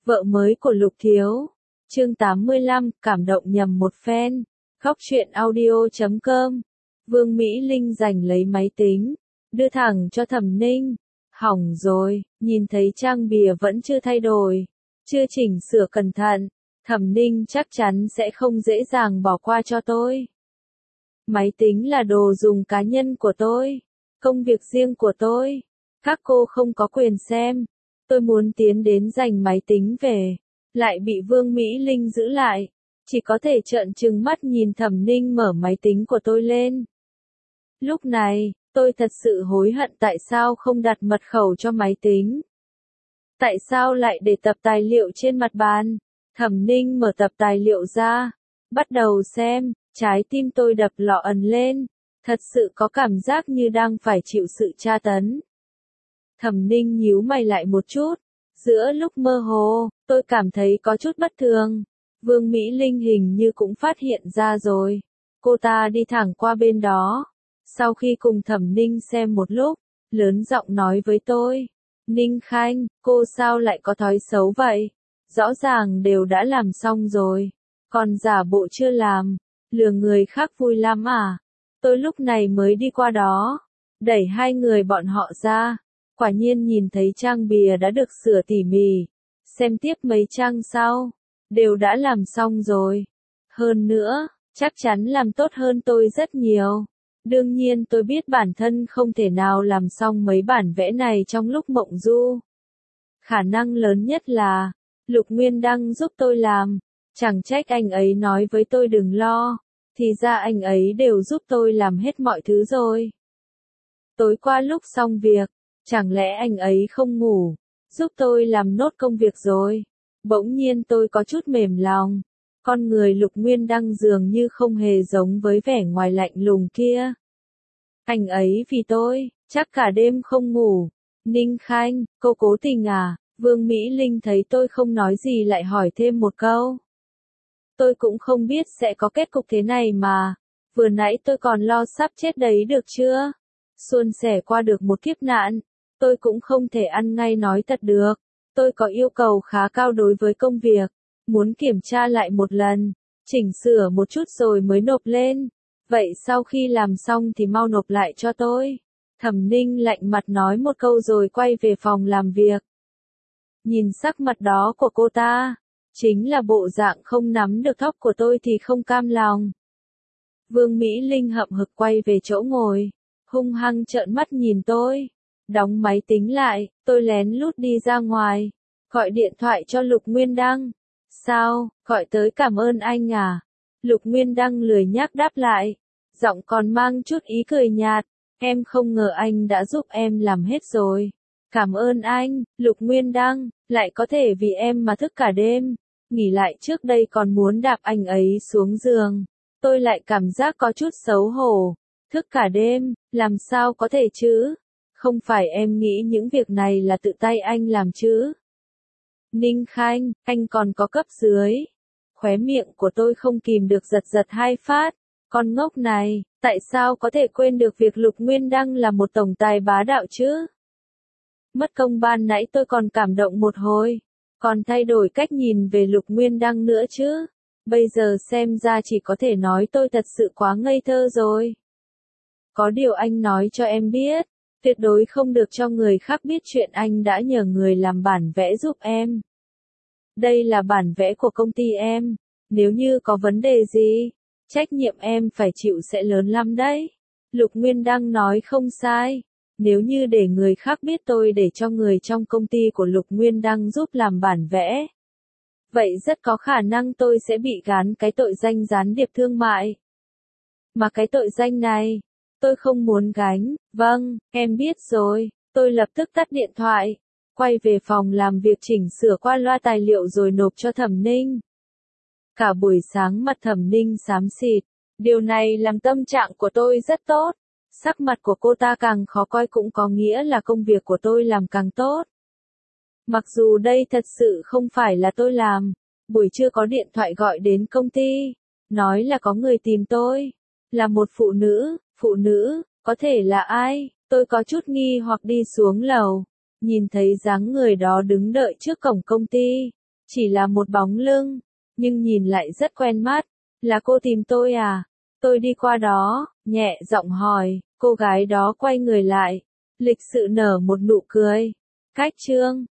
Vợ mới của Lục Thiếu. Chương 85, cảm động nhầm một phen. Khóc chuyện audio.com. Vương Mỹ Linh giành lấy máy tính, đưa thẳng cho Thẩm Ninh. Hỏng rồi, nhìn thấy trang bìa vẫn chưa thay đổi, chưa chỉnh sửa cẩn thận, Thẩm Ninh chắc chắn sẽ không dễ dàng bỏ qua cho tôi. Máy tính là đồ dùng cá nhân của tôi, công việc riêng của tôi. Các cô không có quyền xem. Tôi muốn tiến đến giành máy tính về, lại bị Vương Mỹ Linh giữ lại. Chỉ có thể trợn trừng mắt nhìn Thẩm Ninh mở máy tính của tôi lên. Lúc này, tôi thật sự hối hận tại sao không đặt mật khẩu cho máy tính. Tại sao lại để tập tài liệu trên mặt bàn? Thẩm Ninh mở tập tài liệu ra, bắt đầu xem, trái tim tôi đập lọ ẩn lên, thật sự có cảm giác như đang phải chịu sự tra tấn. Thẩm Ninh nhíu mày lại một chút, giữa lúc mơ hồ, tôi cảm thấy có chút bất thường. Vương Mỹ Linh hình như cũng phát hiện ra rồi. Cô ta đi thẳng qua bên đó. Sau khi cùng Thẩm Ninh xem một lúc, lớn giọng nói với tôi. Ninh Khanh, cô sao lại có thói xấu vậy? Rõ ràng đều đã làm xong rồi. Còn giả bộ chưa làm. Lừa người khác vui lắm à? Tôi lúc này mới đi qua đó. Đẩy hai người bọn họ ra. Quả nhiên nhìn thấy trang bìa đã được sửa tỉ mỉ. Xem tiếp mấy trang sau. Đều đã làm xong rồi. Hơn nữa, chắc chắn làm tốt hơn tôi rất nhiều. Đương nhiên tôi biết bản thân không thể nào làm xong mấy bản vẽ này trong lúc mộng du. Khả năng lớn nhất là, Lục Nguyên Đăng giúp tôi làm. Chẳng trách anh ấy nói với tôi đừng lo. Thì ra anh ấy đều giúp tôi làm hết mọi thứ rồi. Tối qua lúc xong việc, chẳng lẽ anh ấy không ngủ, giúp tôi làm nốt công việc rồi. Bỗng nhiên tôi có chút mềm lòng. Con người Lục Nguyên Đăng dường như không hề giống với vẻ ngoài lạnh lùng kia. Anh ấy vì tôi, chắc cả đêm không ngủ. Ninh Khanh, cô cố tình à? Vương Mỹ Linh thấy tôi không nói gì lại hỏi thêm một câu. Tôi cũng không biết sẽ có kết cục thế này mà. Vừa nãy tôi còn lo sắp chết đấy được chưa? Suôn sẻ qua được một kiếp nạn. Tôi cũng không thể ăn ngay nói thật được. Tôi có yêu cầu khá cao đối với công việc. Muốn kiểm tra lại một lần, chỉnh sửa một chút rồi mới nộp lên. Vậy sau khi làm xong thì mau nộp lại cho tôi. Thẩm Ninh lạnh mặt nói một câu rồi quay về phòng làm việc. Nhìn sắc mặt đó của cô ta, chính là bộ dạng không nắm được thóp của tôi thì không cam lòng. Vương Mỹ Linh hậm hực quay về chỗ ngồi, hung hăng trợn mắt nhìn tôi. Đóng máy tính lại, tôi lén lút đi ra ngoài, gọi điện thoại cho Lục Nguyên Đăng. Sao, gọi tới cảm ơn anh à? Lục Nguyên Đăng lười nhác đáp lại, giọng còn mang chút ý cười nhạt. Em không ngờ anh đã giúp em làm hết rồi. Cảm ơn anh, Lục Nguyên Đăng, lại có thể vì em mà thức cả đêm. Nghỉ lại trước đây còn muốn đạp anh ấy xuống giường. Tôi lại cảm giác có chút xấu hổ. Thức cả đêm, làm sao có thể chứ? Không phải em nghĩ những việc này là tự tay anh làm chứ? Ninh Khanh, anh còn có cấp dưới. Khóe miệng của tôi không kìm được giật giật hai phát. Con ngốc này, tại sao có thể quên được việc Lục Nguyên Đăng là một tổng tài bá đạo chứ? Mất công ban nãy tôi còn cảm động một hồi. Còn thay đổi cách nhìn về Lục Nguyên Đăng nữa chứ. Bây giờ xem ra chỉ có thể nói tôi thật sự quá ngây thơ rồi. Có điều anh nói cho em biết. Tuyệt đối không được cho người khác biết chuyện anh đã nhờ người làm bản vẽ giúp em. Đây là bản vẽ của công ty em. Nếu như có vấn đề gì, trách nhiệm em phải chịu sẽ lớn lắm đấy. Lục Nguyên Đăng nói không sai. Nếu như để người khác biết tôi để cho người trong công ty của Lục Nguyên Đăng giúp làm bản vẽ, vậy rất có khả năng tôi sẽ bị gán cái tội danh gián điệp thương mại. Mà cái tội danh này, tôi không muốn gánh. Vâng, em biết rồi. Tôi lập tức tắt điện thoại, quay về phòng làm việc chỉnh sửa qua loa tài liệu rồi nộp cho Thẩm Ninh. Cả buổi sáng mặt Thẩm Ninh xám xịt. Điều này làm tâm trạng của tôi rất tốt. Sắc mặt của cô ta càng khó coi cũng có nghĩa là công việc của tôi làm càng tốt. Mặc dù đây thật sự không phải là tôi làm. Buổi trưa có điện thoại gọi đến công ty, nói là có người tìm tôi. Là một phụ nữ, có thể là ai? Tôi có chút nghi hoặc đi xuống lầu, nhìn thấy dáng người đó đứng đợi trước cổng công ty. Chỉ là một bóng lưng, nhưng nhìn lại rất quen mắt. Là cô tìm tôi à? Tôi đi qua đó, nhẹ giọng hỏi, cô gái đó quay người lại, lịch sự nở một nụ cười. Cách Trương.